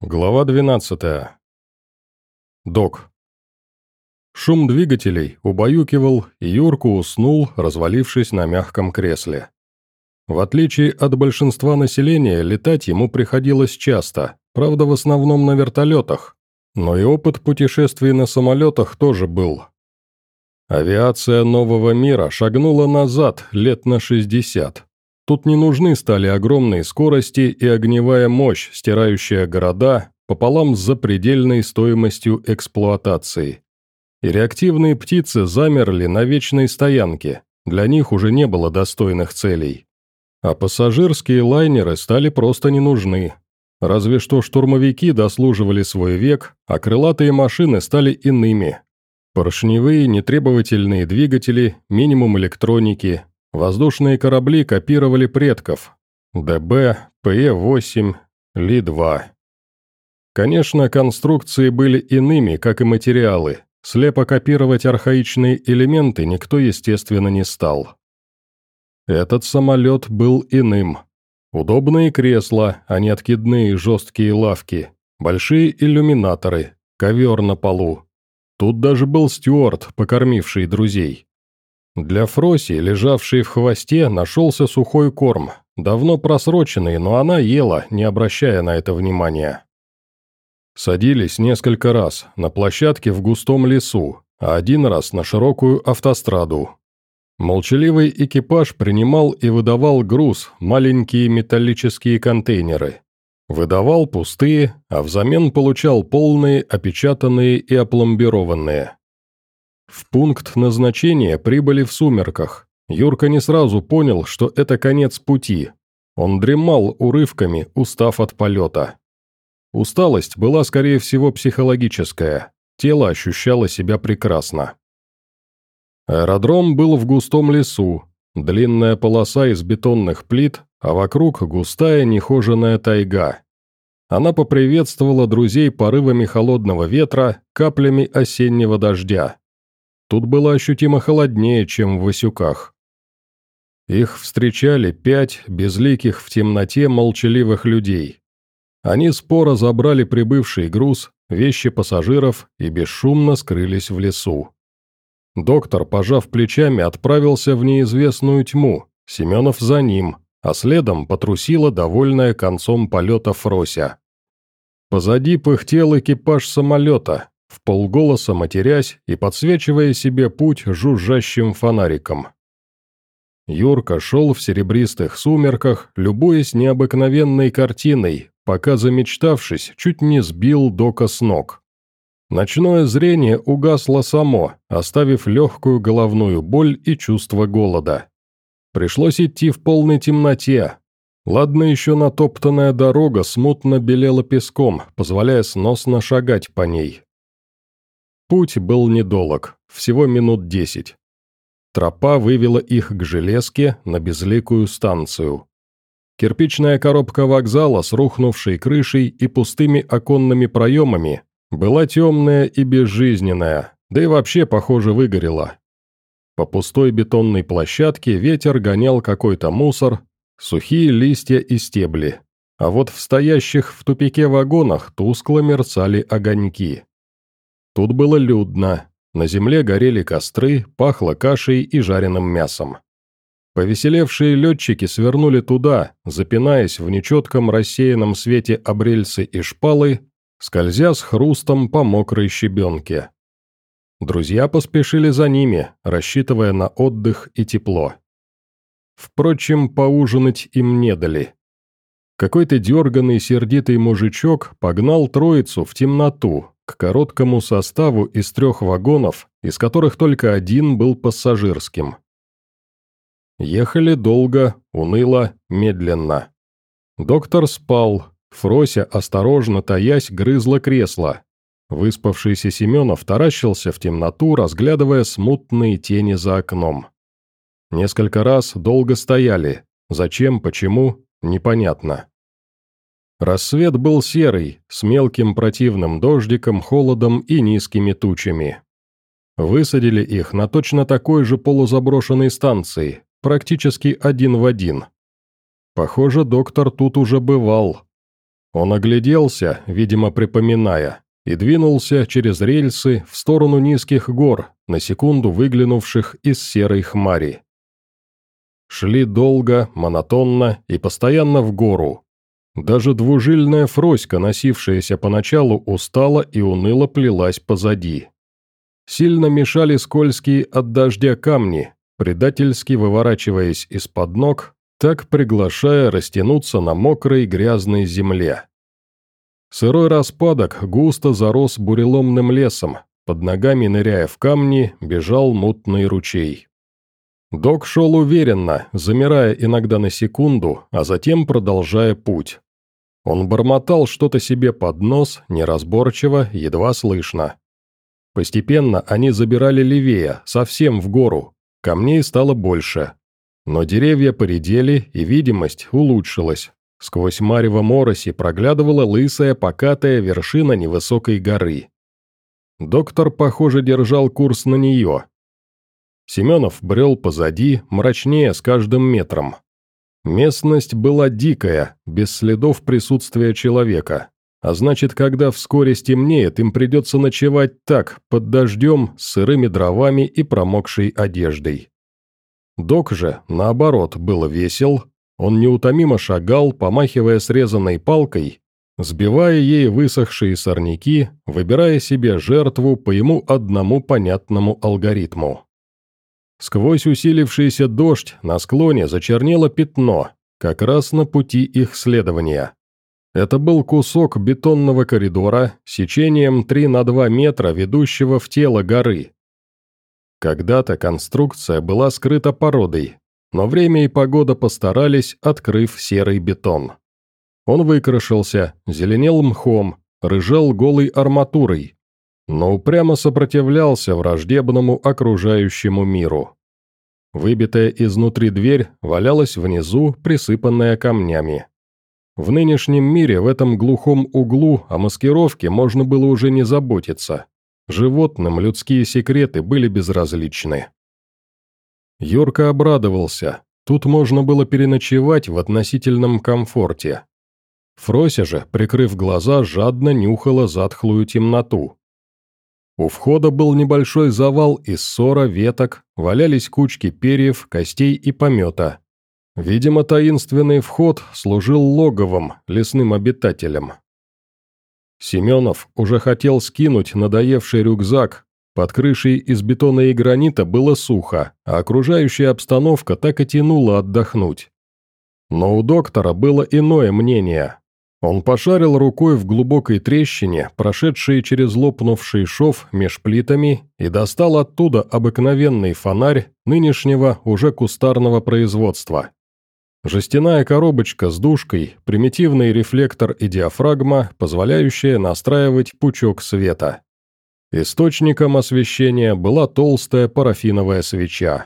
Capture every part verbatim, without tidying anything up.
Глава двенадцатая. Док. Шум двигателей убаюкивал, и Юрка уснул, развалившись на мягком кресле. В отличие от большинства населения, летать ему приходилось часто, правда в основном на вертолетах, но и опыт путешествий на самолетах тоже был. Авиация нового мира шагнула назад лет на шестьдесят. Тут не нужны стали огромные скорости и огневая мощь, стирающая города, пополам с запредельной стоимостью эксплуатации. И реактивные птицы замерли на вечной стоянке, для них уже не было достойных целей. А пассажирские лайнеры стали просто не нужны. Разве что штурмовики дослуживали свой век, а крылатые машины стали иными. Поршневые нетребовательные двигатели, минимум электроники. Воздушные корабли копировали предков – ДБ, Пэ восемь, Ли два. Конечно, конструкции были иными, как и материалы. Слепо копировать архаичные элементы никто, естественно, не стал. Этот самолет был иным. Удобные кресла, а не откидные жесткие лавки, большие иллюминаторы, ковер на полу. Тут даже был стюард, покормивший друзей. Для Фроси, лежавшей в хвосте, нашелся сухой корм, давно просроченный, но она ела, не обращая на это внимания. Садились несколько раз, на площадке в густом лесу, а один раз на широкую автостраду. Молчаливый экипаж принимал и выдавал груз, маленькие металлические контейнеры. Выдавал пустые, а взамен получал полные, опечатанные и опломбированные. В пункт назначения прибыли в сумерках. Юрка не сразу понял, что это конец пути. Он дремал урывками, устав от полета. Усталость была, скорее всего, психологическая. Тело ощущало себя прекрасно. Аэродром был в густом лесу. Длинная полоса из бетонных плит, а вокруг густая нехоженая тайга. Она поприветствовала друзей порывами холодного ветра, каплями осеннего дождя. Тут было ощутимо холоднее, чем в Васюках. Их встречали пять безликих в темноте молчаливых людей. Они споро забрали прибывший груз, вещи пассажиров и бесшумно скрылись в лесу. Доктор, пожав плечами, отправился в неизвестную тьму, Семенов за ним, а следом потрусила довольная концом полета Фрося. Позади пыхтел экипаж самолета, вполголоса матерясь и подсвечивая себе путь жужжащим фонариком. Юрка шел в серебристых сумерках, любуясь необыкновенной картиной, пока, замечтавшись, чуть не сбил Дока с ног. Ночное зрение угасло само, оставив легкую головную боль и чувство голода. Пришлось идти в полной темноте. Ладно, еще натоптанная дорога смутно белела песком, позволяя сносно шагать по ней. Путь был недолог, всего минут десять. Тропа вывела их к железке на безликую станцию. Кирпичная коробка вокзала с рухнувшей крышей и пустыми оконными проемами была темная и безжизненная, да и вообще, похоже, выгорела. По пустой бетонной площадке ветер гонял какой-то мусор, сухие листья и стебли, а вот в стоящих в тупике вагонах тускло мерцали огоньки. Тут было людно, на земле горели костры, пахло кашей и жареным мясом. Повеселевшие летчики свернули туда, запинаясь в нечетком рассеянном свете об рельсы и шпалы, скользя с хрустом по мокрой щебенке. Друзья поспешили за ними, рассчитывая на отдых и тепло. Впрочем, поужинать им не дали. Какой-то дерганый сердитый мужичок погнал троицу в темноту, к короткому составу из трех вагонов, из которых только один был пассажирским. Ехали долго, уныло, медленно. Доктор спал, Фрося, осторожно таясь, грызла кресло. Выспавшийся Семенов таращился в темноту, разглядывая смутные тени за окном. Несколько раз долго стояли. Зачем, почему, непонятно. Рассвет был серый, с мелким противным дождиком, холодом и низкими тучами. Высадили их на точно такой же полузаброшенной станции, практически один в один. Похоже, доктор тут уже бывал. Он огляделся, видимо, припоминая, и двинулся через рельсы в сторону низких гор, на секунду выглянувших из серой хмари. Шли долго, монотонно и постоянно в гору. Даже двужильная Фроська, носившаяся поначалу, устала и уныло плелась позади. Сильно мешали скользкие от дождя камни, предательски выворачиваясь из-под ног, так приглашая растянуться на мокрой грязной земле. Сырой распадок густо зарос буреломным лесом, под ногами ныряя в камни, бежал мутный ручей. Док шел уверенно, замирая иногда на секунду, а затем продолжая путь. Он бормотал что-то себе под нос, неразборчиво, едва слышно. Постепенно они забирали левее, совсем в гору, камней стало больше. Но деревья поредели, и видимость улучшилась. Сквозь марево мороси проглядывала лысая покатая вершина невысокой горы. Доктор, похоже, держал курс на нее. Семенов брел позади, мрачнее с каждым метром. Местность была дикая, без следов присутствия человека. А значит, когда вскоре стемнеет, им придется ночевать так, под дождем, с сырыми дровами и промокшей одеждой. Док же, наоборот, был весел. Он неутомимо шагал, помахивая срезанной палкой, сбивая ей высохшие сорняки, выбирая себе жертву по ему одному понятному алгоритму. Сквозь усилившийся дождь на склоне зачернело пятно, как раз на пути их следования. Это был кусок бетонного коридора, сечением три на два метра, ведущего в тело горы. Когда-то конструкция была скрыта породой, но время и погода постарались, открыв серый бетон. Он выкрашился, зеленел мхом, рыжел голой арматурой, но упрямо сопротивлялся враждебному окружающему миру. Выбитая изнутри дверь валялась внизу, присыпанная камнями. В нынешнем мире в этом глухом углу о маскировке можно было уже не заботиться. Животным людские секреты были безразличны. Юрка обрадовался. Тут можно было переночевать в относительном комфорте. Фрося же, прикрыв глаза, жадно нюхала затхлую темноту. У входа был небольшой завал из сора, веток, валялись кучки перьев, костей и помета. Видимо, таинственный вход служил логовом лесным обитателям. Семенов уже хотел скинуть надоевший рюкзак. Под крышей из бетона и гранита было сухо, а окружающая обстановка так и тянула отдохнуть. Но у доктора было иное мнение. Он пошарил рукой в глубокой трещине, прошедшей через лопнувший шов меж плитами, и достал оттуда обыкновенный фонарь нынешнего уже кустарного производства. Жестяная коробочка с дужкой, примитивный рефлектор и диафрагма, позволяющая настраивать пучок света. Источником освещения была толстая парафиновая свеча.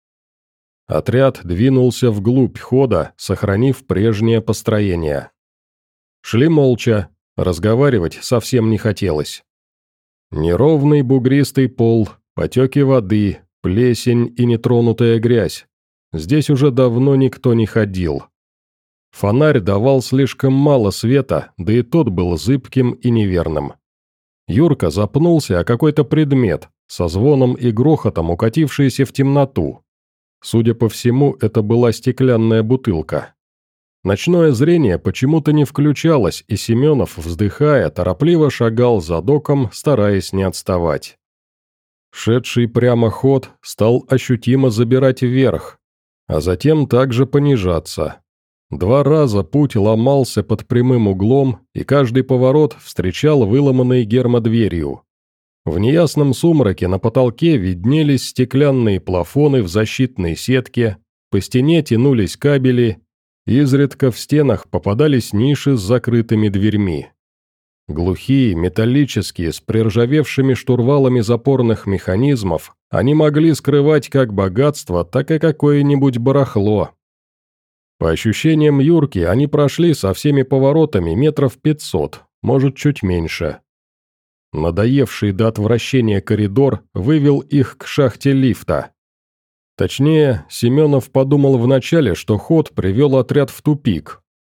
Отряд двинулся вглубь хода, сохранив прежнее построение. Шли молча, разговаривать совсем не хотелось. Неровный бугристый пол, потеки воды, плесень и нетронутая грязь. Здесь уже давно никто не ходил. Фонарь давал слишком мало света, да и тот был зыбким и неверным. Юрка запнулся о какой-то предмет, со звоном и грохотом укатившийся в темноту. Судя по всему, это была стеклянная бутылка. Ночное зрение почему-то не включалось, и Семенов, вздыхая, торопливо шагал за доком, стараясь не отставать. Шедший прямо ход стал ощутимо забирать вверх, а затем также понижаться. Два раза путь ломался под прямым углом, и каждый поворот встречал выломанной гермодверью. В неясном сумраке на потолке виднелись стеклянные плафоны в защитной сетке, по стене тянулись кабели, изредка в стенах попадались ниши с закрытыми дверьми. Глухие, металлические, с приржавевшими штурвалами запорных механизмов, они могли скрывать как богатство, так и какое-нибудь барахло. По ощущениям Юрки, они прошли со всеми поворотами метров пятьсот, может, чуть меньше. Надоевший до отвращения коридор вывел их к шахте лифта. Точнее, Семенов подумал вначале, что ход привел отряд в тупик.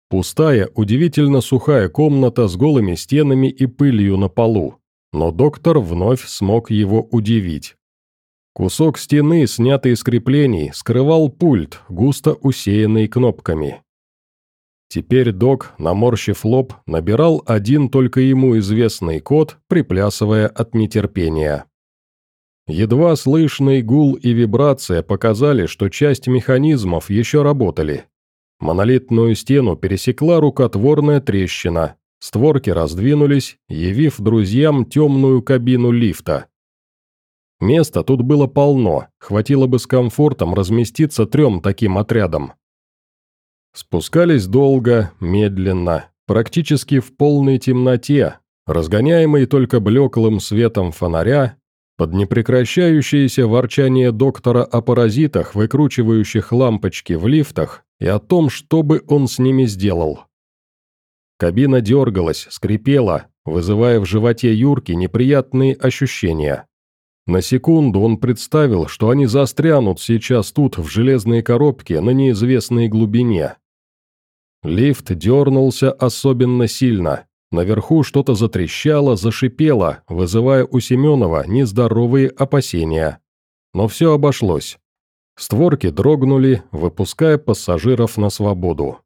Пустая, удивительно сухая комната с голыми стенами и пылью на полу, но доктор вновь смог его удивить. Кусок стены, снятый из креплений, скрывал пульт, густо усеянный кнопками. Теперь док, наморщив лоб, набирал один только ему известный код, приплясывая от нетерпения. Едва слышный гул и вибрация показали, что часть механизмов еще работали. Монолитную стену пересекла рукотворная трещина, створки раздвинулись, явив друзьям темную кабину лифта. Места тут было полно, хватило бы с комфортом разместиться трем таким отрядам. Спускались долго, медленно, практически в полной темноте, разгоняемой только блеклым светом фонаря, под непрекращающееся ворчание доктора о паразитах, выкручивающих лампочки в лифтах, и о том, что бы он с ними сделал. Кабина дергалась, скрипела, вызывая в животе Юрки неприятные ощущения. На секунду он представил, что они застрянут сейчас тут, в железной коробке, на неизвестной глубине. Лифт дернулся особенно сильно. Наверху что-то затрещало, зашипело, вызывая у Семенова нездоровые опасения. Но все обошлось. Створки дрогнули, выпуская пассажиров на свободу.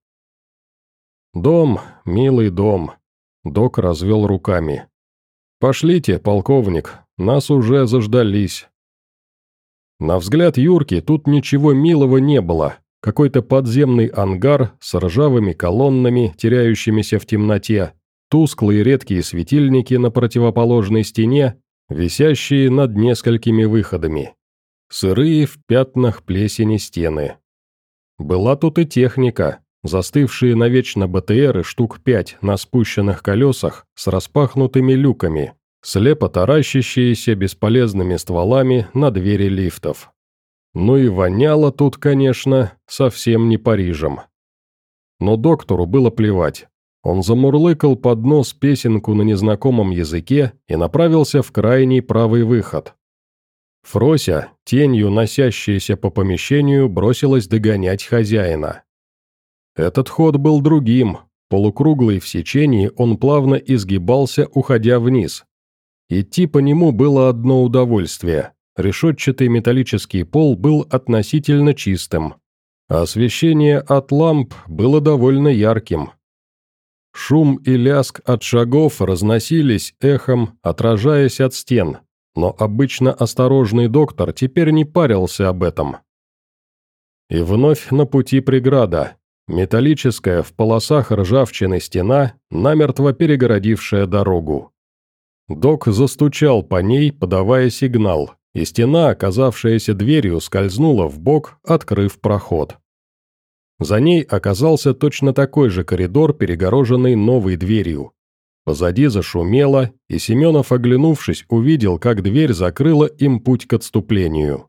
«Дом, милый дом», — док развел руками. «Пошлите, полковник, нас уже заждались». На взгляд Юрки тут ничего милого не было. Какой-то подземный ангар с ржавыми колоннами, теряющимися в темноте, тусклые редкие светильники на противоположной стене, висящие над несколькими выходами. Сырые в пятнах плесени стены. Была тут и техника, застывшие навечно БТРы штук пять на спущенных колесах с распахнутыми люками, слепо таращащиеся бесполезными стволами на двери лифтов. Ну и воняло тут, конечно, совсем не Парижем. Но доктору было плевать. Он замурлыкал под нос песенку на незнакомом языке и направился в крайний правый выход. Фрося, тенью носящаяся по помещению, бросилась догонять хозяина. Этот ход был другим, полукруглый в сечении, он плавно изгибался, уходя вниз. Идти по нему было одно удовольствие. Решетчатый металлический пол был относительно чистым, а освещение от ламп было довольно ярким. Шум и лязг от шагов разносились эхом, отражаясь от стен, но обычно осторожный доктор теперь не парился об этом. И вновь на пути преграда, металлическая в полосах ржавчины стена, намертво перегородившая дорогу. Док застучал по ней, подавая сигнал, и стена, оказавшаяся дверью, скользнула вбок, открыв проход. За ней оказался точно такой же коридор, перегороженный новой дверью. Позади зашумело, и Семенов, оглянувшись, увидел, как дверь закрыла им путь к отступлению.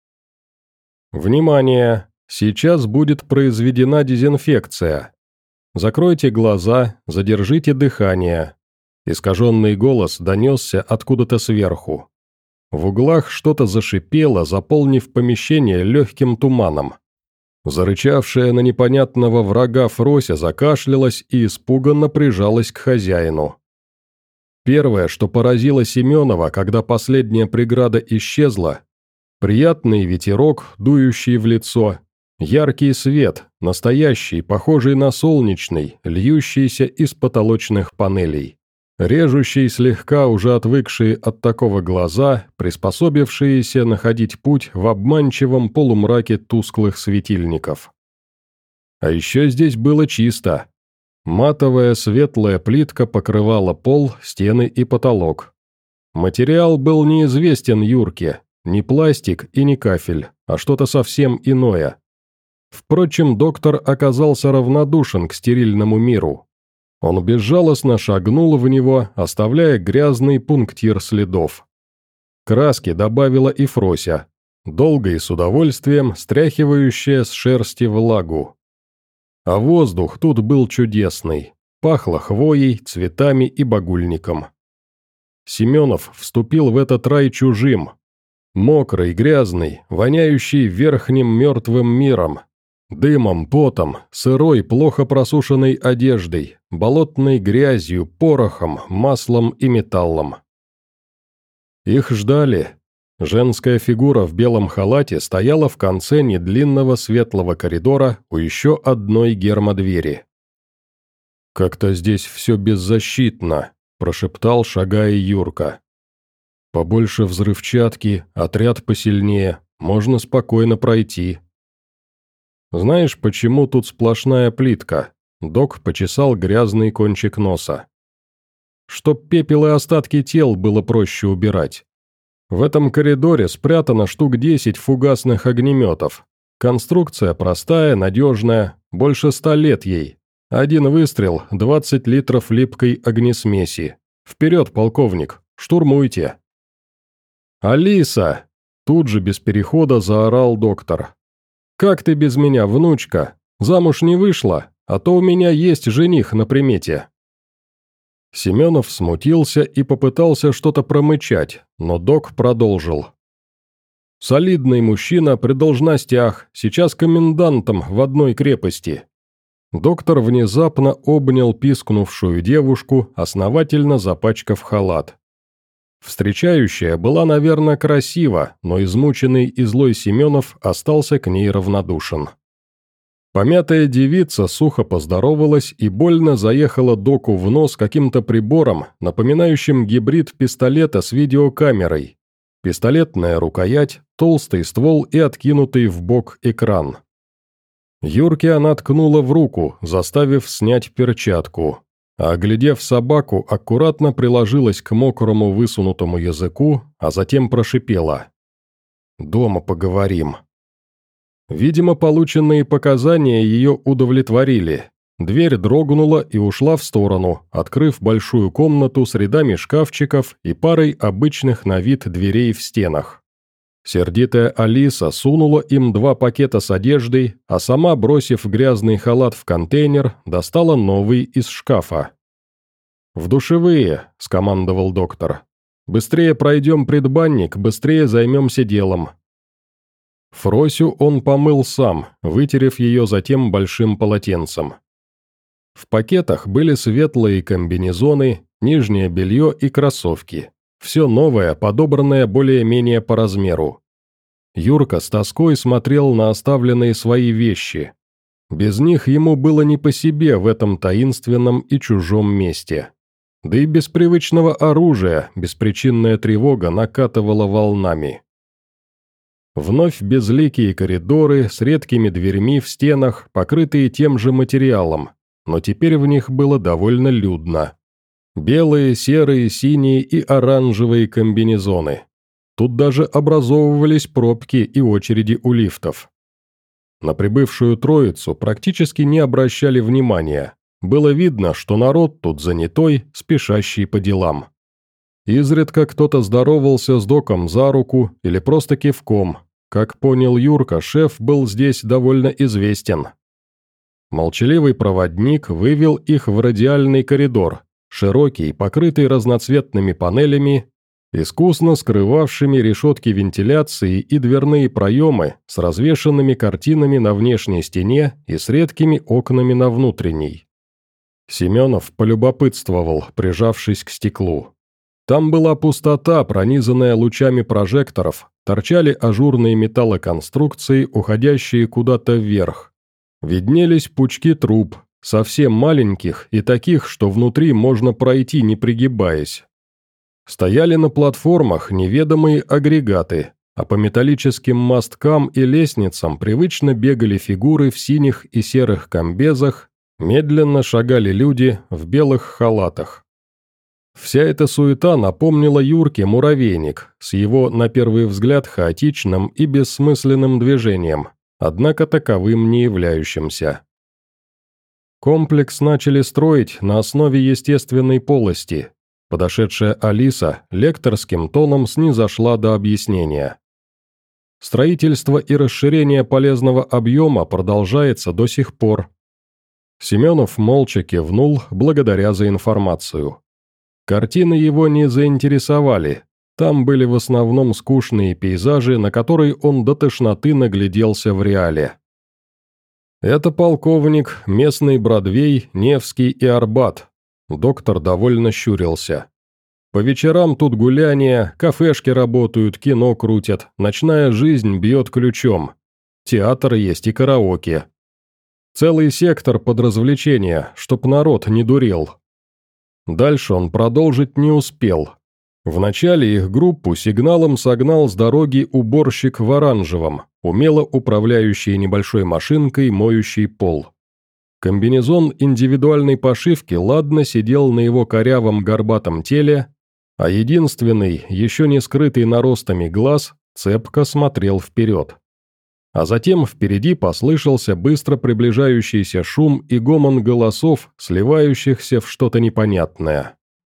«Внимание! Сейчас будет произведена дезинфекция. Закройте глаза, задержите дыхание». Искаженный голос донесся откуда-то сверху. В углах что-то зашипело, заполнив помещение легким туманом. Зарычавшая на непонятного врага Фрося закашлялась и испуганно прижалась к хозяину. Первое, что поразило Семенова, когда последняя преграда исчезла, приятный ветерок, дующий в лицо, яркий свет, настоящий, похожий на солнечный, льющийся из потолочных панелей. Режущие слегка уже отвыкшие от такого глаза, приспособившиеся находить путь в обманчивом полумраке тусклых светильников. А еще здесь было чисто. Матовая светлая плитка покрывала пол, стены и потолок. Материал был неизвестен Юрке, не пластик и не кафель, а что-то совсем иное. Впрочем, доктор оказался равнодушен к стерильному миру. Он безжалостно шагнул в него, оставляя грязный пунктир следов. Краски добавила и Фрося, долго и с удовольствием стряхивающая с шерсти влагу. А воздух тут был чудесный, пахло хвоей, цветами и багульником. Семенов вступил в этот рай чужим, мокрый, грязный, воняющий верхним мертвым миром. Дымом, потом, сырой, плохо просушенной одеждой, болотной грязью, порохом, маслом и металлом. Их ждали. Женская фигура в белом халате стояла в конце недлинного светлого коридора у еще одной гермодвери. «Как-то здесь все беззащитно», – прошептал, шагая Юрка. «Побольше взрывчатки, отряд посильнее, можно спокойно пройти». «Знаешь, почему тут сплошная плитка?» Док почесал грязный кончик носа. «Чтоб пепел и остатки тел было проще убирать. В этом коридоре спрятано штук десять фугасных огнеметов. Конструкция простая, надежная, больше ста лет ей. Один выстрел, двадцать литров липкой огнесмеси. Вперед, полковник, штурмуйте!» «Алиса!» – тут же без перехода заорал доктор. «Как ты без меня, внучка? Замуж не вышла, а то у меня есть жених на примете». Семенов смутился и попытался что-то промычать, но док продолжил. «Солидный мужчина при должностях, сейчас комендантом в одной крепости». Доктор внезапно обнял пискнувшую девушку, основательно запачкав халат. Встречающая была, наверное, красива, но измученный и злой Семенов остался к ней равнодушен. Помятая девица сухо поздоровалась и больно заехала доку в нос каким-то прибором, напоминающим гибрид пистолета с видеокамерой. Пистолетная рукоять, толстый ствол и откинутый в бок экран. Юрке она ткнула в руку, заставив снять перчатку. А оглядев собаку, аккуратно приложилась к мокрому высунутому языку, а затем прошипела. «Дома поговорим». Видимо, полученные показания ее удовлетворили. Дверь дрогнула и ушла в сторону, открыв большую комнату с рядами шкафчиков и парой обычных на вид дверей в стенах. Сердитая Алиса сунула им два пакета с одеждой, а сама, бросив грязный халат в контейнер, достала новый из шкафа. «В душевые», – скомандовал доктор. «Быстрее пройдем предбанник, быстрее займемся делом». Фросю он помыл сам, вытерев ее затем большим полотенцем. В пакетах были светлые комбинезоны, нижнее белье и кроссовки. Все новое, подобранное более-менее по размеру. Юрка с тоской смотрел на оставленные свои вещи. Без них ему было не по себе в этом таинственном и чужом месте. Да и без привычного оружия беспричинная тревога накатывала волнами. Вновь безликие коридоры с редкими дверьми в стенах, покрытые тем же материалом, но теперь в них было довольно людно. Белые, серые, синие и оранжевые комбинезоны. Тут даже образовывались пробки и очереди у лифтов. На прибывшую троицу практически не обращали внимания. Было видно, что народ тут занятой, спешащий по делам. Изредка кто-то здоровался с доком за руку или просто кивком. Как понял Юрка, шеф был здесь довольно известен. Молчаливый проводник вывел их в радиальный коридор, широкий, покрытый разноцветными панелями, искусно скрывавшими решетки вентиляции и дверные проемы с развешанными картинами на внешней стене и с редкими окнами на внутренней. Семенов полюбопытствовал, прижавшись к стеклу. Там была пустота, пронизанная лучами прожекторов, торчали ажурные металлоконструкции, уходящие куда-то вверх. Виднелись пучки труб, совсем маленьких и таких, что внутри можно пройти, не пригибаясь. Стояли на платформах неведомые агрегаты, а по металлическим мосткам и лестницам привычно бегали фигуры в синих и серых комбезах, медленно шагали люди в белых халатах. Вся эта суета напомнила Юрке муравейник с его, на первый взгляд, хаотичным и бессмысленным движением, однако таковым не являющимся. Комплекс начали строить на основе естественной полости. Подошедшая Алиса лекторским тоном снизошла до объяснения. Строительство и расширение полезного объема продолжается до сих пор. Семенов молча кивнул, благодаря за информацию. Картины его не заинтересовали, там были в основном скучные пейзажи, на которые он до тошноты нагляделся в реале. Это полковник, местный Бродвей, Невский и Арбат. Доктор довольно щурился. По вечерам тут гуляния, кафешки работают, кино крутят, ночная жизнь бьет ключом. Театр есть и караоке. Целый сектор под развлечения, чтоб народ не дурел. Дальше он продолжить не успел. Вначале их группу сигналом согнал с дороги уборщик в оранжевом, умело управляющий небольшой машинкой, моющий пол. Комбинезон индивидуальной пошивки ладно сидел на его корявом горбатом теле, а единственный, еще не скрытый наростами глаз, цепко смотрел вперед. А затем впереди послышался быстро приближающийся шум и гомон голосов, сливающихся в что-то непонятное.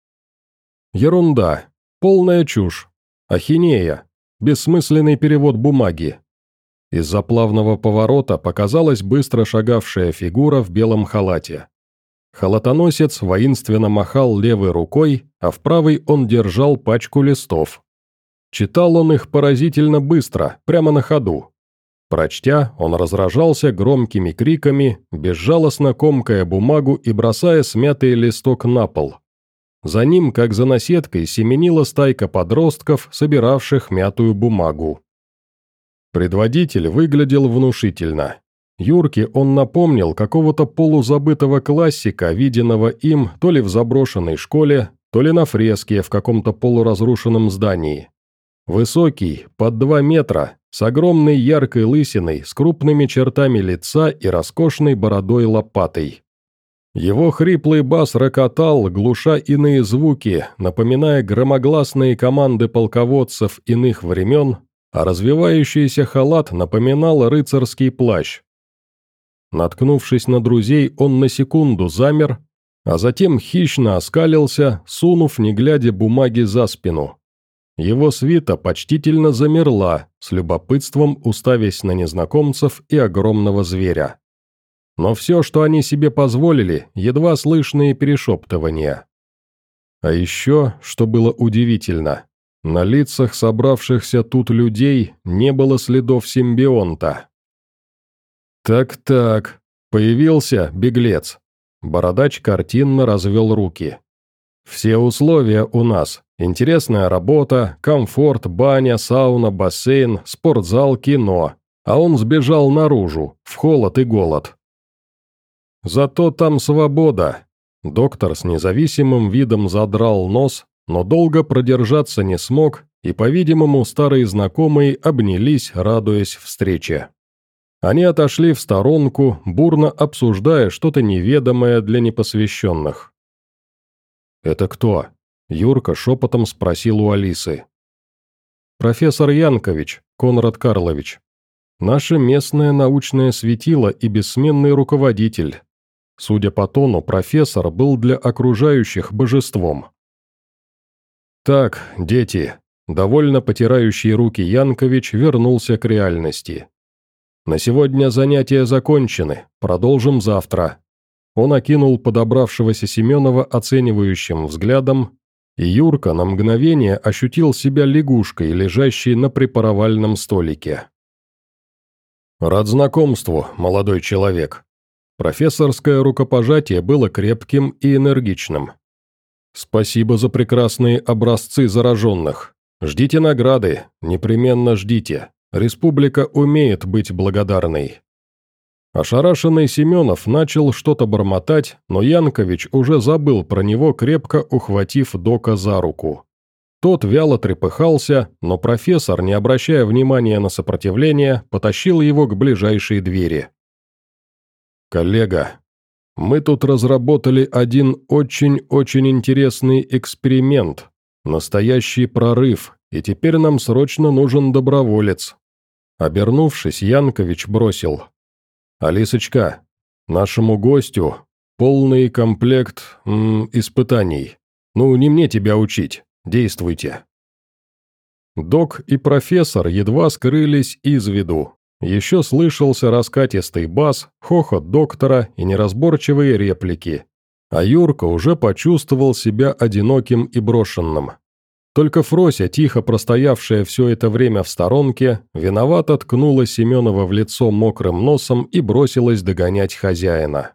Ерунда, полная чушь, ахинея, бессмысленный перевод бумаги. Из-за плавного поворота показалась быстро шагавшая фигура в белом халате. Халатоносец воинственно махал левой рукой, а в правой он держал пачку листов. Читал он их поразительно быстро, прямо на ходу. Прочтя, он разражался громкими криками, безжалостно комкая бумагу и бросая смятый листок на пол. За ним, как за наседкой, семенила стайка подростков, собиравших мятую бумагу. Предводитель выглядел внушительно. Юрке он напомнил какого-то полузабытого классика, виденного им то ли в заброшенной школе, то ли на фреске в каком-то полуразрушенном здании. Высокий, под два метра, с огромной яркой лысиной, с крупными чертами лица и роскошной бородой-лопатой. Его хриплый бас рокотал, глуша иные звуки, напоминая громогласные команды полководцев иных времен, а развивающийся халат напоминал рыцарский плащ. Наткнувшись на друзей, он на секунду замер, а затем хищно оскалился, сунув, не глядя, бумаги за спину. Его свита почтительно замерла, с любопытством уставясь на незнакомцев и огромного зверя. Но все, что они себе позволили, едва слышные перешептывания. А еще, что было удивительно, на лицах собравшихся тут людей не было следов симбионта. «Так-так, появился беглец». Бородач картинно развел руки. «Все условия у нас. Интересная работа, комфорт, баня, сауна, бассейн, спортзал, кино. А он сбежал наружу, в холод и голод». «Зато там свобода». Доктор с независимым видом задрал нос, но долго продержаться не смог, и, по-видимому, старые знакомые обнялись, радуясь встрече. Они отошли в сторонку, бурно обсуждая что-то неведомое для непосвященных. «Это кто?» – Юрка шепотом спросил у Алисы. «Профессор Янкович, Конрад Карлович. Наше местное научное светило и бессменный руководитель. Судя по тону, профессор был для окружающих божеством». «Так, дети», – довольно потирающий руки Янкович вернулся к реальности. «На сегодня занятия закончены, продолжим завтра». Он окинул подобравшегося Семенова оценивающим взглядом, и Юрка на мгновение ощутил себя лягушкой, лежащей на припаровальном столике. «Рад знакомству, молодой человек». Профессорское рукопожатие было крепким и энергичным. «Спасибо за прекрасные образцы зараженных. Ждите награды, непременно ждите. Республика умеет быть благодарной». Ошарашенный Семенов начал что-то бормотать, но Янкович уже забыл про него, крепко ухватив Дока за руку. Тот вяло трепыхался, но профессор, не обращая внимания на сопротивление, потащил его к ближайшей двери. «Коллега, мы тут разработали один очень-очень интересный эксперимент, настоящий прорыв, и теперь нам срочно нужен доброволец». Обернувшись, Янкович бросил: «Алисочка, нашему гостю полный комплект м, испытаний. Ну, не мне тебя учить, действуйте». Док и профессор едва скрылись из виду. Еще слышался раскатистый бас, хохот доктора и неразборчивые реплики. А Юрка уже почувствовал себя одиноким и брошенным. Только Фрося, тихо простоявшая все это время в сторонке, виновато ткнула Семенова в лицо мокрым носом и бросилась догонять хозяина.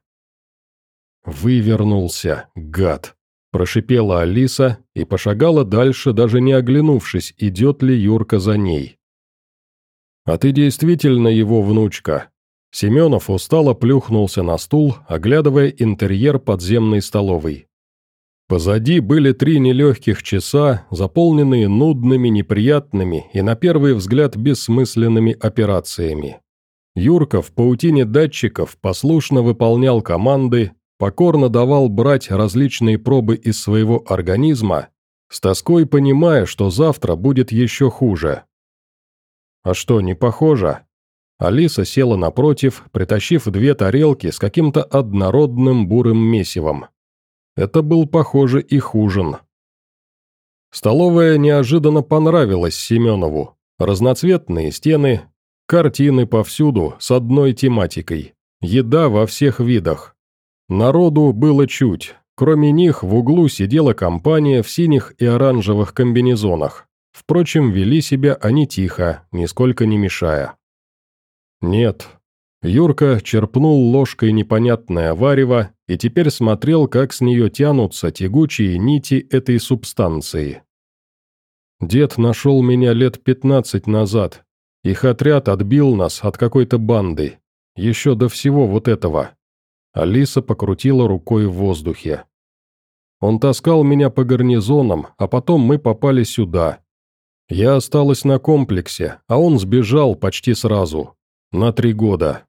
«Вывернулся, гад!» – прошипела Алиса и пошагала дальше, даже не оглянувшись, идет ли Юрка за ней. «А ты действительно его внучка?» Семенов устало плюхнулся на стул, оглядывая интерьер подземной столовой. Позади были три нелегких часа, заполненные нудными, неприятными и, на первый взгляд, бессмысленными операциями. Юрка в паутине датчиков послушно выполнял команды, покорно давал брать различные пробы из своего организма, с тоской понимая, что завтра будет еще хуже. «А что, не похоже?» Алиса села напротив, притащив две тарелки с каким-то однородным бурым месивом. Это был, похоже, их ужин. Столовая неожиданно понравилась Семенову. Разноцветные стены, картины повсюду с одной тематикой. Еда во всех видах. Народу было чуть. Кроме них в углу сидела компания в синих и оранжевых комбинезонах. Впрочем, вели себя они тихо, нисколько не мешая. «Нет». Юрка черпнул ложкой непонятное варево и теперь смотрел, как с нее тянутся тягучие нити этой субстанции. «Дед нашел меня лет пятнадцать назад. Их отряд отбил нас от какой-то банды. Еще до всего вот этого». Алиса покрутила рукой в воздухе. «Он таскал меня по гарнизонам, а потом мы попали сюда. Я осталась на комплексе, а он сбежал почти сразу. На три года».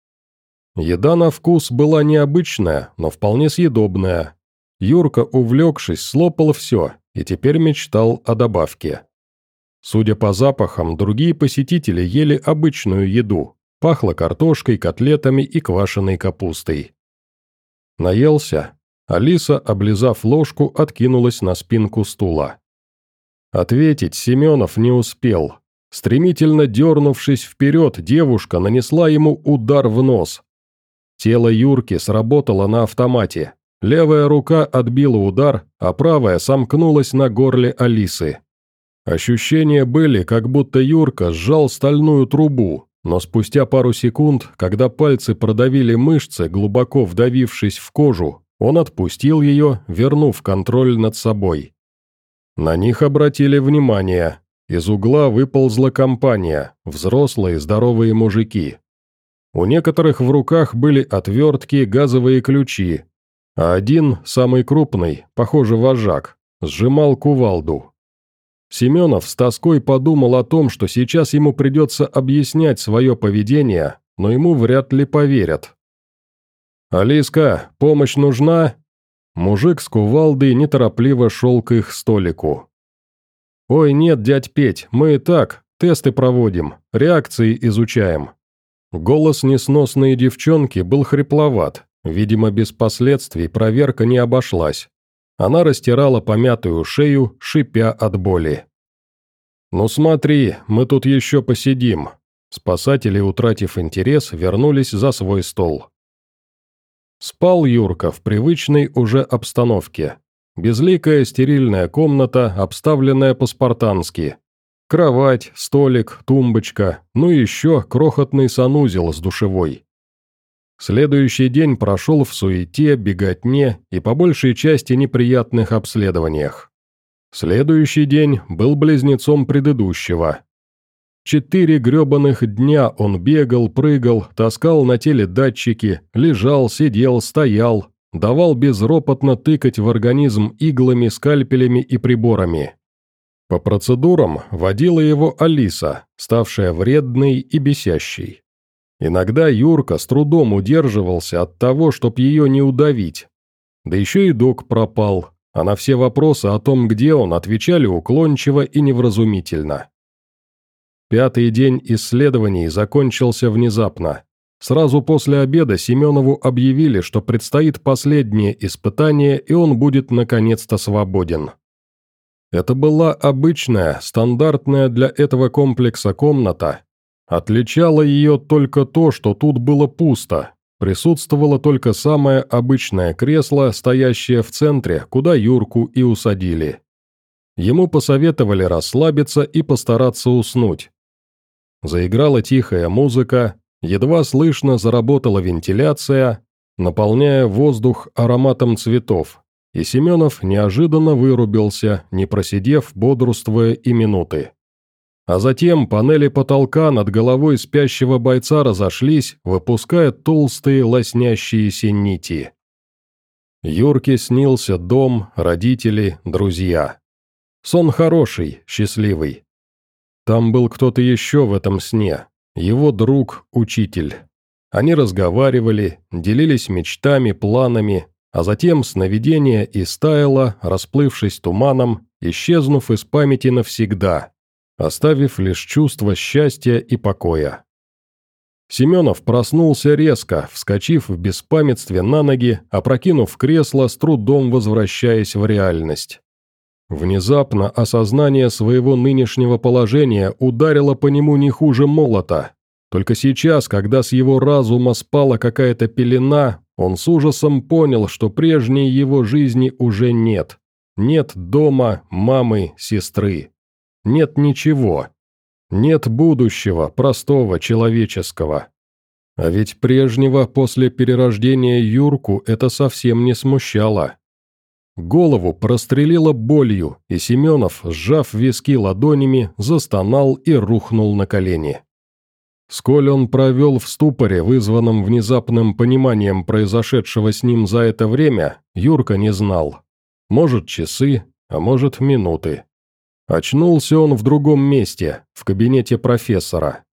Еда на вкус была необычная, но вполне съедобная. Юрка, увлекшись, слопал все и теперь мечтал о добавке. Судя по запахам, другие посетители ели обычную еду. Пахло картошкой, котлетами и квашеной капустой. Наелся. Алиса, облизав ложку, откинулась на спинку стула. Ответить Семенов не успел. Стремительно дернувшись вперед, девушка нанесла ему удар в нос. Тело Юрки сработало на автомате. Левая рука отбила удар, а правая сомкнулась на горле Алисы. Ощущения были, как будто Юрка сжал стальную трубу, но спустя пару секунд, когда пальцы продавили мышцы, глубоко вдавившись в кожу, он отпустил ее, вернув контроль над собой. На них обратили внимание. Из угла выползла компания, взрослые здоровые мужики. У некоторых в руках были отвертки, газовые ключи, а один, самый крупный, похоже, вожак, сжимал кувалду. Семенов с тоской подумал о том, что сейчас ему придется объяснять свое поведение, но ему вряд ли поверят. «Алиска, помощь нужна?» Мужик с кувалдой неторопливо шел к их столику. «Ой, нет, дядь Петь, мы и так, тесты проводим, реакции изучаем». Голос несносной девчонки был хрипловат, видимо, без последствий проверка не обошлась. Она растирала помятую шею, шипя от боли. «Ну смотри, мы тут еще посидим». Спасатели, утратив интерес, вернулись за свой стол. Спал Юрка в привычной уже обстановке. Безликая стерильная комната, обставленная по-спартански. Кровать, столик, тумбочка, ну и еще крохотный санузел с душевой. Следующий день прошел в суете, беготне и по большей части неприятных обследованиях. Следующий день был близнецом предыдущего. Четыре гребаных дня он бегал, прыгал, таскал на теле датчики, лежал, сидел, стоял, давал безропотно тыкать в организм иглами, скальпелями и приборами. По процедурам водила его Алиса, ставшая вредной и бесящей. Иногда Юрка с трудом удерживался от того, чтоб ее не удавить. Да еще и док пропал, а на все вопросы о том, где он, отвечали уклончиво и невразумительно. Пятый день исследований закончился внезапно. Сразу после обеда Семенову объявили, что предстоит последнее испытание, и он будет наконец-то свободен. Это была обычная, стандартная для этого комплекса комната. Отличало ее только то, что тут было пусто. Присутствовало только самое обычное кресло, стоящее в центре, куда Юрку и усадили. Ему посоветовали расслабиться и постараться уснуть. Заиграла тихая музыка, едва слышно заработала вентиляция, наполняя воздух ароматом цветов, и Семенов неожиданно вырубился, не просидев, бодрствуя и минуты. А затем панели потолка над головой спящего бойца разошлись, выпуская толстые лоснящиеся нити. Юрке снился дом, родители, друзья. Сон хороший, счастливый. Там был кто-то еще в этом сне, его друг, учитель. Они разговаривали, делились мечтами, планами, а затем сновидение истаяло, расплывшись туманом, исчезнув из памяти навсегда, оставив лишь чувство счастья и покоя. Семенов проснулся резко, вскочив в беспамятстве на ноги, опрокинув кресло, с трудом возвращаясь в реальность. Внезапно осознание своего нынешнего положения ударило по нему не хуже молота. Только сейчас, когда с его разума спала какая-то пелена, он с ужасом понял, что прежней его жизни уже нет. Нет дома, мамы, сестры. Нет ничего. Нет будущего, простого, человеческого. А ведь прежнего после перерождения Юрку это совсем не смущало. Голову прострелило болью, и Семенов, сжав виски ладонями, застонал и рухнул на колени. Сколь он провел в ступоре, вызванном внезапным пониманием произошедшего с ним за это время, Юрка не знал. Может, часы, а может, минуты. Очнулся он в другом месте, в кабинете профессора.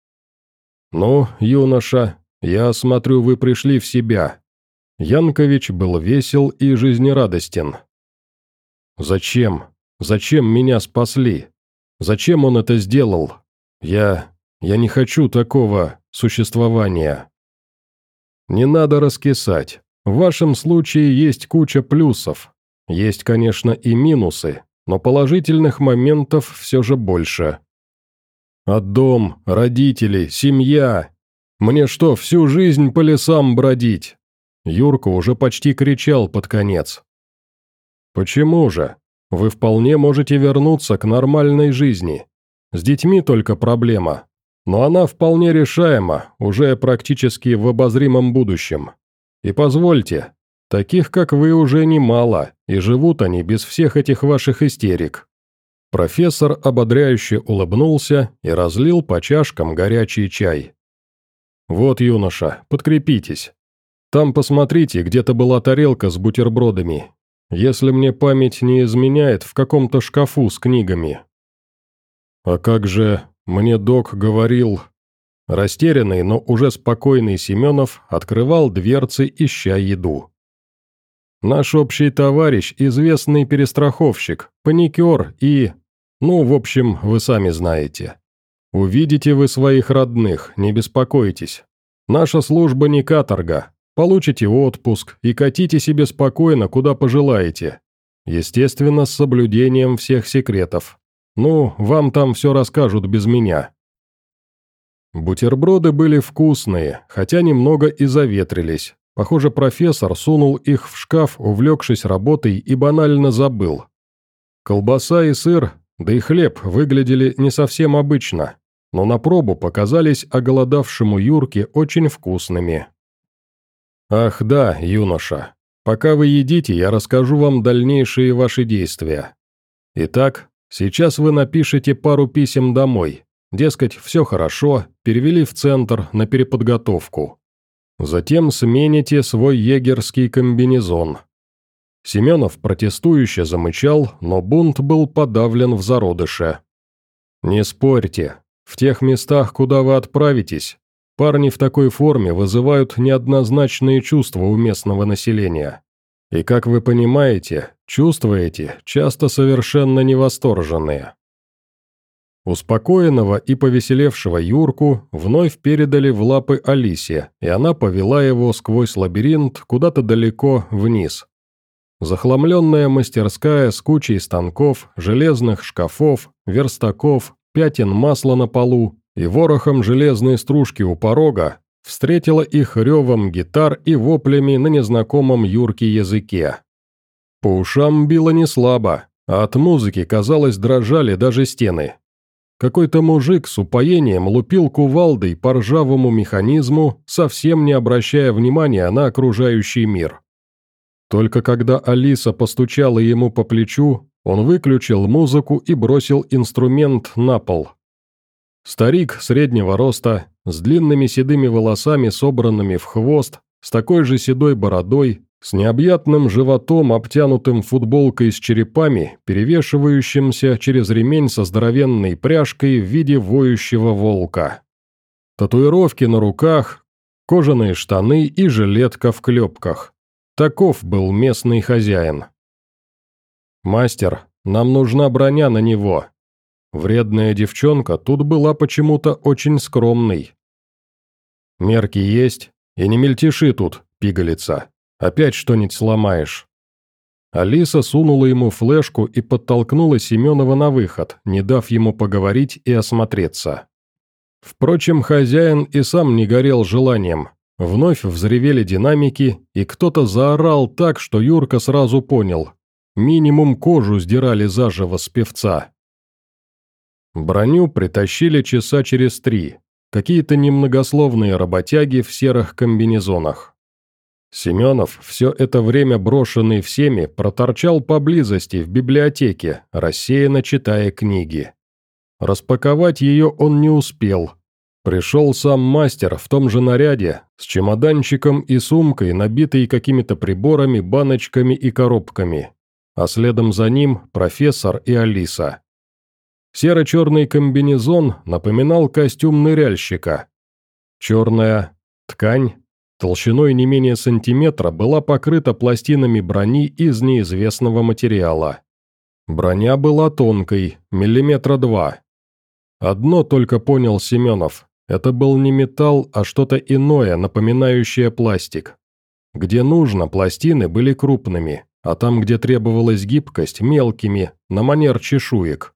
«Ну, юноша, я смотрю, вы пришли в себя». Янкович был весел и жизнерадостен. «Зачем? Зачем меня спасли? Зачем он это сделал? Я... я не хочу такого существования». «Не надо раскисать. В вашем случае есть куча плюсов. Есть, конечно, и минусы, но положительных моментов все же больше. А дом, родители, семья. Мне что, всю жизнь по лесам бродить?» Юрка уже почти кричал под конец. «Почему же? Вы вполне можете вернуться к нормальной жизни. С детьми только проблема, но она вполне решаема, уже практически в обозримом будущем. И позвольте, таких, как вы, уже немало, и живут они без всех этих ваших истерик». Профессор ободряюще улыбнулся и разлил по чашкам горячий чай. «Вот, юноша, подкрепитесь. Там, посмотрите, где-то была тарелка с бутербродами. Если мне память не изменяет, в каком-то шкафу с книгами». «А как же, мне док говорил...» Растерянный, но уже спокойный Семенов открывал дверцы, ища еду. «Наш общий товарищ, известный перестраховщик, паникер и... ну, в общем, вы сами знаете. Увидите вы своих родных, не беспокойтесь. Наша служба не каторга. Получите отпуск и катите себе спокойно, куда пожелаете. Естественно, с соблюдением всех секретов. Ну, вам там все расскажут без меня». Бутерброды были вкусные, хотя немного и заветрились. Похоже, профессор сунул их в шкаф, увлекшись работой, и банально забыл. Колбаса и сыр, да и хлеб выглядели не совсем обычно, но на пробу показались оголодавшему Юрке очень вкусными. «Ах да, юноша, пока вы едите, я расскажу вам дальнейшие ваши действия. Итак, сейчас вы напишите пару писем домой, дескать, все хорошо, перевели в центр на переподготовку. Затем смените свой егерский комбинезон». Семенов протестующе замычал, но бунт был подавлен в зародыше. «Не спорьте, в тех местах, куда вы отправитесь, парни в такой форме вызывают неоднозначные чувства у местного населения. И, как вы понимаете, чувства эти часто совершенно невосторженные». Успокоенного и повеселевшего Юрку вновь передали в лапы Алисе, и она повела его сквозь лабиринт куда-то далеко вниз. Захламленная мастерская с кучей станков, железных шкафов, верстаков, пятен масла на полу и ворохом железной стружки у порога встретила их ревом гитар и воплями на незнакомом Юрке языке. По ушам било неслабо, а от музыки, казалось, дрожали даже стены. Какой-то мужик с упоением лупил кувалдой по ржавому механизму, совсем не обращая внимания на окружающий мир. Только когда Алиса постучала ему по плечу, он выключил музыку и бросил инструмент на пол. Старик среднего роста, с длинными седыми волосами, собранными в хвост, с такой же седой бородой, с необъятным животом, обтянутым футболкой с черепами, перевешивающимся через ремень со здоровенной пряжкой в виде воющего волка. Татуировки на руках, кожаные штаны и жилетка в клепках. Таков был местный хозяин. «Мастер, нам нужна броня на него». Вредная девчонка тут была почему-то очень скромной. «Мерки есть, и не мельтеши тут, пигалица. Опять что-нибудь сломаешь». Алиса сунула ему флешку и подтолкнула Семенова на выход, не дав ему поговорить и осмотреться. Впрочем, хозяин и сам не горел желанием. Вновь взревели динамики, и кто-то заорал так, что Юрка сразу понял. Минимум кожу сдирали заживо с певца. Броню притащили часа через три. Какие-то немногословные работяги в серых комбинезонах. Семенов, все это время брошенный всеми, проторчал поблизости в библиотеке, рассеянно читая книги. Распаковать ее он не успел. Пришел сам мастер в том же наряде, с чемоданчиком и сумкой, набитой какими-то приборами, баночками и коробками, а следом за ним профессор и Алиса. Серо-черный комбинезон напоминал костюм ныряльщика. Черная ткань, толщиной не менее сантиметра, была покрыта пластинами брони из неизвестного материала. Броня была тонкой, миллиметра два. Одно только понял Семенов. Это был не металл, а что-то иное, напоминающее пластик. Где нужно, пластины были крупными, а там, где требовалась гибкость, мелкими, на манер чешуек.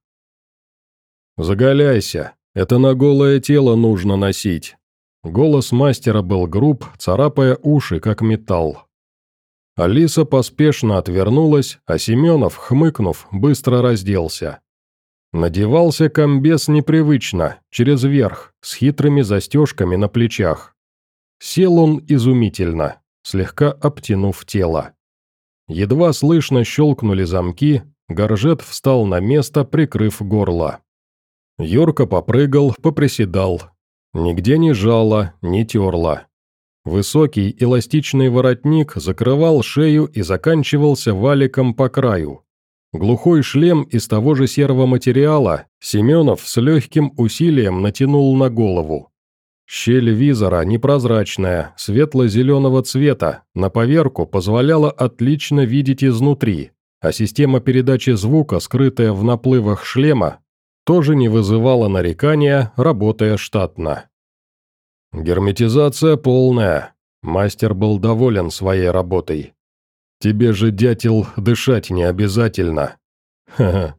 «Заголяйся, это на голое тело нужно носить». Голос мастера был груб, царапая уши, как металл. Алиса поспешно отвернулась, а Семенов, хмыкнув, быстро разделся. Надевался комбез непривычно, через верх, с хитрыми застежками на плечах. Сел он изумительно, слегка обтянув тело. Едва слышно щелкнули замки, горжет встал на место, прикрыв горло. Юрка попрыгал, поприседал. Нигде не жало, не терло. Высокий эластичный воротник закрывал шею и заканчивался валиком по краю. Глухой шлем из того же серого материала Семенов с легким усилием натянул на голову. Щель визора непрозрачная, светло-зеленого цвета, на поверку позволяла отлично видеть изнутри, а система передачи звука, скрытая в наплывах шлема, тоже не вызывала нарекания, работая штатно. Герметизация полная. Мастер был доволен своей работой. Тебе же, дятел, дышать не обязательно. Ха-ха.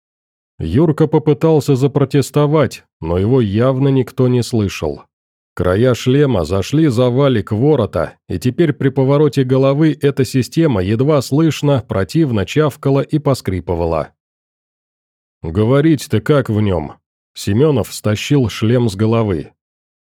Юрка попытался запротестовать, но его явно никто не слышал. Края шлема зашли за валик ворота, и теперь при повороте головы эта система едва слышно, противно чавкала и поскрипывала. «Говорить-то как в нем?» Семенов стащил шлем с головы.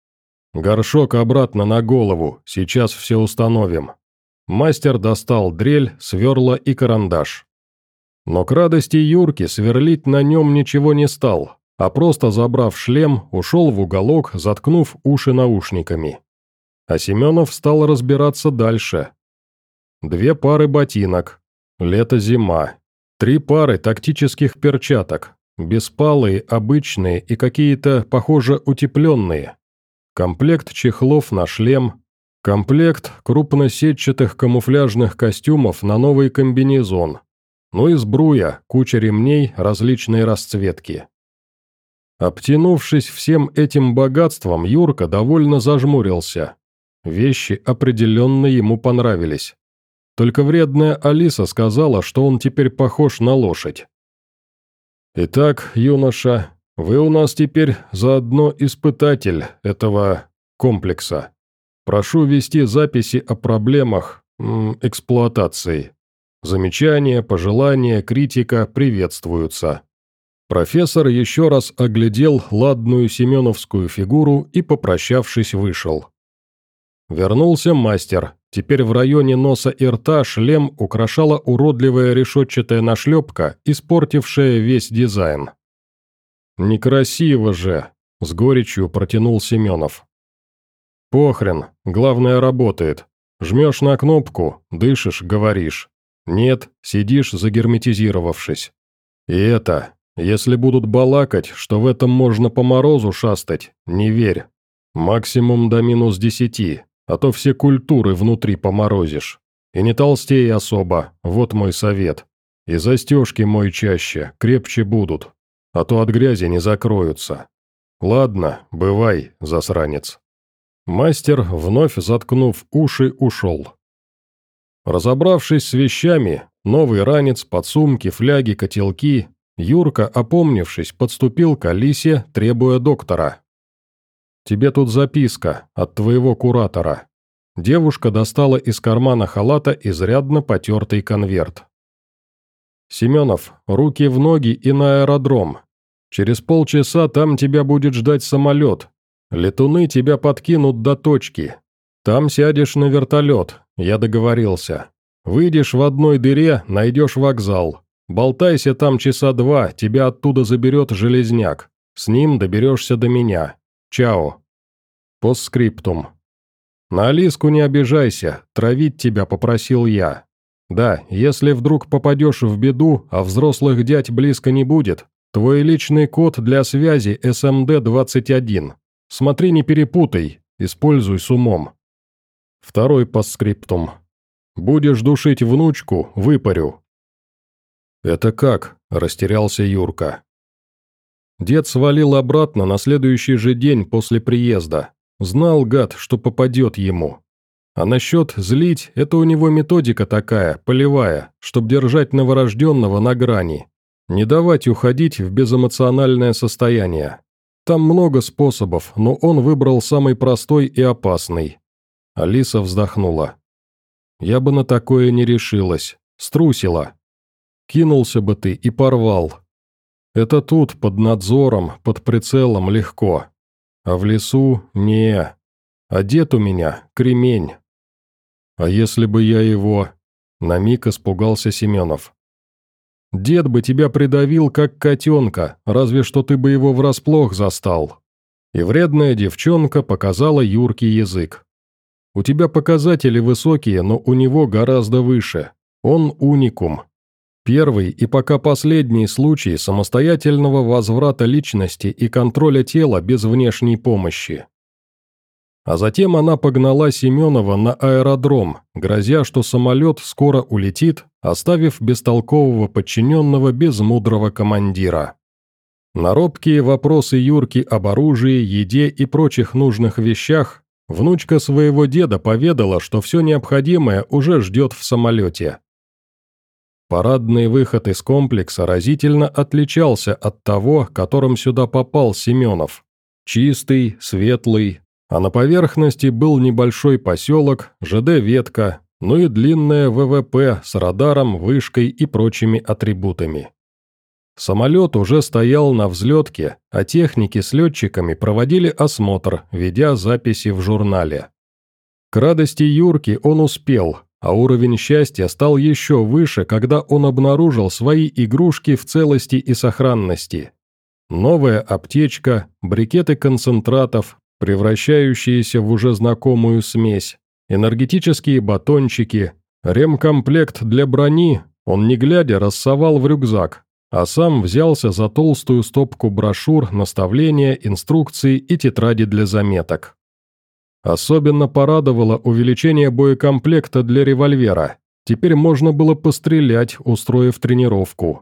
«Горшок обратно на голову, сейчас все установим». Мастер достал дрель, сверла и карандаш. Но к радости Юрки сверлить на нем ничего не стал, а просто, забрав шлем, ушел в уголок, заткнув уши наушниками. А Семенов стал разбираться дальше. Две пары ботинок. Лето-зима. Три пары тактических перчаток. Беспалые, обычные и какие-то, похоже, утепленные. Комплект чехлов на шлем. Комплект крупносетчатых камуфляжных костюмов на новый комбинезон. Ну и сбруя, куча ремней различной расцветки. Обтянувшись всем этим богатством, Юрка довольно зажмурился. Вещи определенно ему понравились. Только вредная Алиса сказала, что он теперь похож на лошадь. «Итак, юноша, вы у нас теперь заодно испытатель этого комплекса. Прошу вести записи о проблемах м, эксплуатации. Замечания, пожелания, критика приветствуются. Профессор еще раз оглядел ладную семеновскую фигуру и, попрощавшись, вышел. Вернулся мастер. Теперь в районе носа и рта шлем украшала уродливая решетчатая нашлепка, испортившая весь дизайн. «Некрасиво же!» – с горечью протянул Семенов. «Похрен, главное работает. Жмешь на кнопку, дышишь, говоришь. Нет, сидишь, загерметизировавшись. И это, если будут балакать, что в этом можно по морозу шастать, не верь. Максимум до минус десяти, а то все культуры внутри поморозишь. И не толстей особо, вот мой совет. И застежки мой чаще, крепче будут, а то от грязи не закроются. Ладно, бывай, засранец». Мастер, вновь заткнув уши, ушел. Разобравшись с вещами, новый ранец, подсумки, фляги, котелки, Юрка, опомнившись, подступил к Алисе, требуя доктора. «Тебе тут записка от твоего куратора». Девушка достала из кармана халата изрядно потертый конверт. «Семенов, руки в ноги и на аэродром. Через полчаса там тебя будет ждать самолет. Летуны тебя подкинут до точки. Там сядешь на вертолет, я договорился. Выйдешь в одной дыре, найдешь вокзал. Болтайся там часа два, тебя оттуда заберет железняк. С ним доберешься до меня. Чао. Постскриптум. На Алиску не обижайся, травить тебя попросил я. Да, если вдруг попадешь в беду, а взрослых дядь близко не будет, твой личный код для связи эс эм дэ двадцать один. Смотри, не перепутай, используй с умом. Второй постскриптум. Будешь душить внучку, выпарю. «Это как?» – растерялся Юрка. Дед свалил обратно на следующий же день после приезда. Знал, гад, что попадет ему. А насчет злить – это у него методика такая, полевая, чтоб держать новорожденного на грани. Не давать уходить в безэмоциональное состояние. Там много способов, но он выбрал самый простой и опасный. Алиса вздохнула. «Я бы на такое не решилась. Струсила. Кинулся бы ты и порвал. Это тут, под надзором, под прицелом легко. А в лесу – не. А дед у меня – кремень». «А если бы я его...» – на миг испугался Семенов. «Дед бы тебя придавил, как котенка, разве что ты бы его врасплох застал». И вредная девчонка показала Юрке язык. «У тебя показатели высокие, но у него гораздо выше. Он уникум. Первый и пока последний случай самостоятельного возврата личности и контроля тела без внешней помощи». А затем она погнала Семенова на аэродром, грозя, что самолет скоро улетит, оставив бестолкового подчиненного без мудрого командира. На робкие вопросы Юрки об оружии, еде и прочих нужных вещах внучка своего деда поведала, что все необходимое уже ждет в самолете. Парадный выход из комплекса разительно отличался от того, которым сюда попал Семенов. Чистый, светлый, а на поверхности был небольшой поселок, жэ дэ-ветка, ну и длинное вэ вэ пэ с радаром, вышкой и прочими атрибутами. Самолет уже стоял на взлетке, а техники с летчиками проводили осмотр, ведя записи в журнале. К радости Юрки он успел, а уровень счастья стал еще выше, когда он обнаружил свои игрушки в целости и сохранности. Новая аптечка, брикеты концентратов, превращающиеся в уже знакомую смесь, энергетические батончики, ремкомплект для брони он не глядя рассовал в рюкзак, а сам взялся за толстую стопку брошюр, наставления, инструкции и тетради для заметок. Особенно порадовало увеличение боекомплекта для револьвера. Теперь можно было пострелять, устроив тренировку.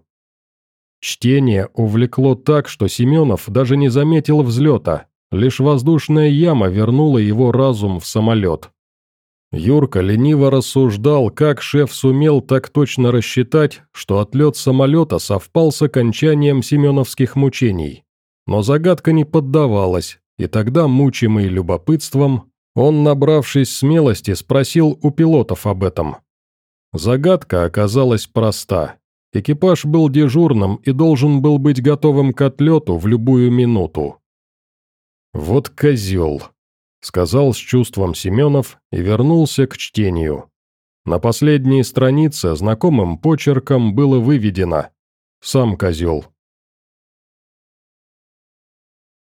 Чтение увлекло так, что Семенов даже не заметил взлета, лишь воздушная яма вернула его разум в самолет. Юрка лениво рассуждал, как шеф сумел так точно рассчитать, что отлет самолета совпал с окончанием семеновских мучений. Но загадка не поддавалась, и тогда, мучимый любопытством, он, набравшись смелости, спросил у пилотов об этом. Загадка оказалась проста. Экипаж был дежурным и должен был быть готовым к отлету в любую минуту. «Вот козел», — сказал с чувством Семенов и вернулся к чтению. На последней странице знакомым почерком было выведено: «Сам козел».